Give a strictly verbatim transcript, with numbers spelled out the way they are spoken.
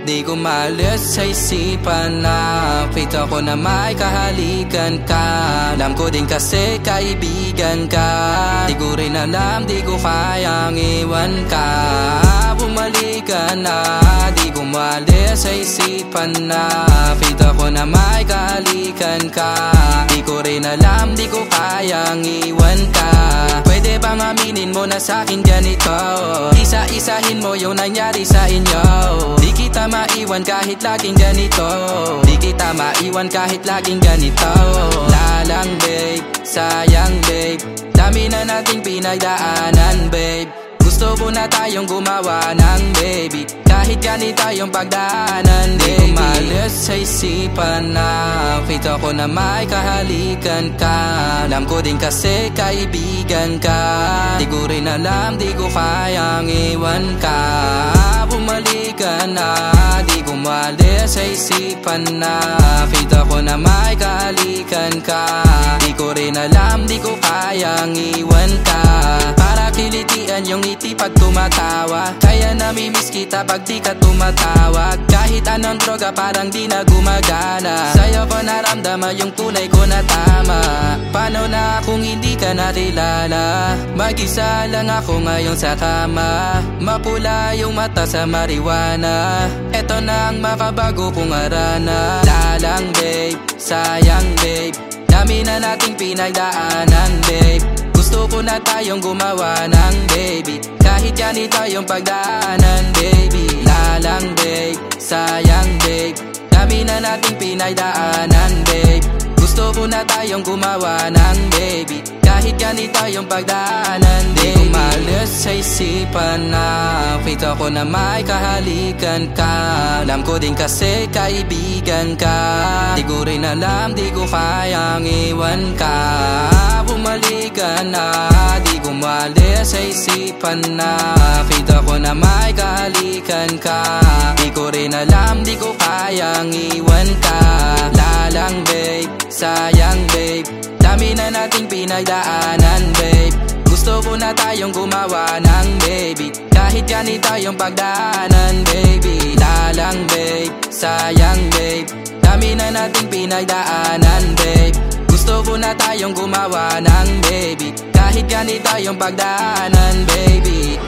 Di ko maalis sa isipan na faith ako na may kahalikan ka. Alam ko din kasi kaibigan ka. Di ko rin alam, di ko kayang iwan ka. Bumalik ka na, di ko maalis sa isipan na faith ako na may kahalikan ka. Di ko rin alam, di ko kayang iwan ka. Pwede bang aminin mo na sa'kin ganito? Isa-isahin mo yung nangyari sa inyo. Di kita maiwan kahit laging ganito. Di kita maiwan kahit laging ganito. Lalang babe, sayang babe, dami na nating pinagdaanan babe. Gusto ko na tayong gumawa ng baby, kahit ganito yung pagdaanan baby. Di ko maalis sa isipan na faith ako na may kahalikan ka. Alam ko din kasi kaibigan ka. Di ko rin alam, di ko kayang iwan ka. Bumalik ka na, di ko maalis sa isipan na faith ako na may kahalikan ka. Di ko rin alam, di ko kayang iwan ka. Para kilitian yung ngiti pag tumatawa, kaya namimiss kita pag di ka tumatawag. Kahit anong droga parang di na gumagana. Sa'yo ko naramdaman yung tunay ko na tama. Paano na kung hindi ka nakilala? Mag-isa lang ako ngayon sa kama. Mapula yung mata sa marijuana. Eto na ang makabago kong arana. Lalang babe, sayang babe, dami na nating pinagdaanan babe. Gusto ko na tayong gumawa ng baby, kahit ganito yung pagdaanan baby. Lalang babe, sayang babe, dami na nating pinagdaanan babe. Gusto ko na tayong gumawa ng baby, kahit ganito yung pagdaanan baby. Di ko maalis sa isipan na faith ako na may kahalikan ka. Alam ko din kasi kaibigan ka. Di ko rin alam, di ko kayang iwan ka. Bumalik ka na, di ko maalis sa isipan na faith ako na may kahalikan ka. Di ko rin alam, di ko kayang iwan ka. Lalang babe, sayang babe, dami na nating pinagdaanan babe. Gusto ko na tayong gumawa ng baby, kahit ganito yung pagdaanan baby. Lalang babe, sayang babe, dami na nating pinagdaanan babe. Gusto ko na tayong gumawa ng baby, kahit ganito yung pagdaanan baby.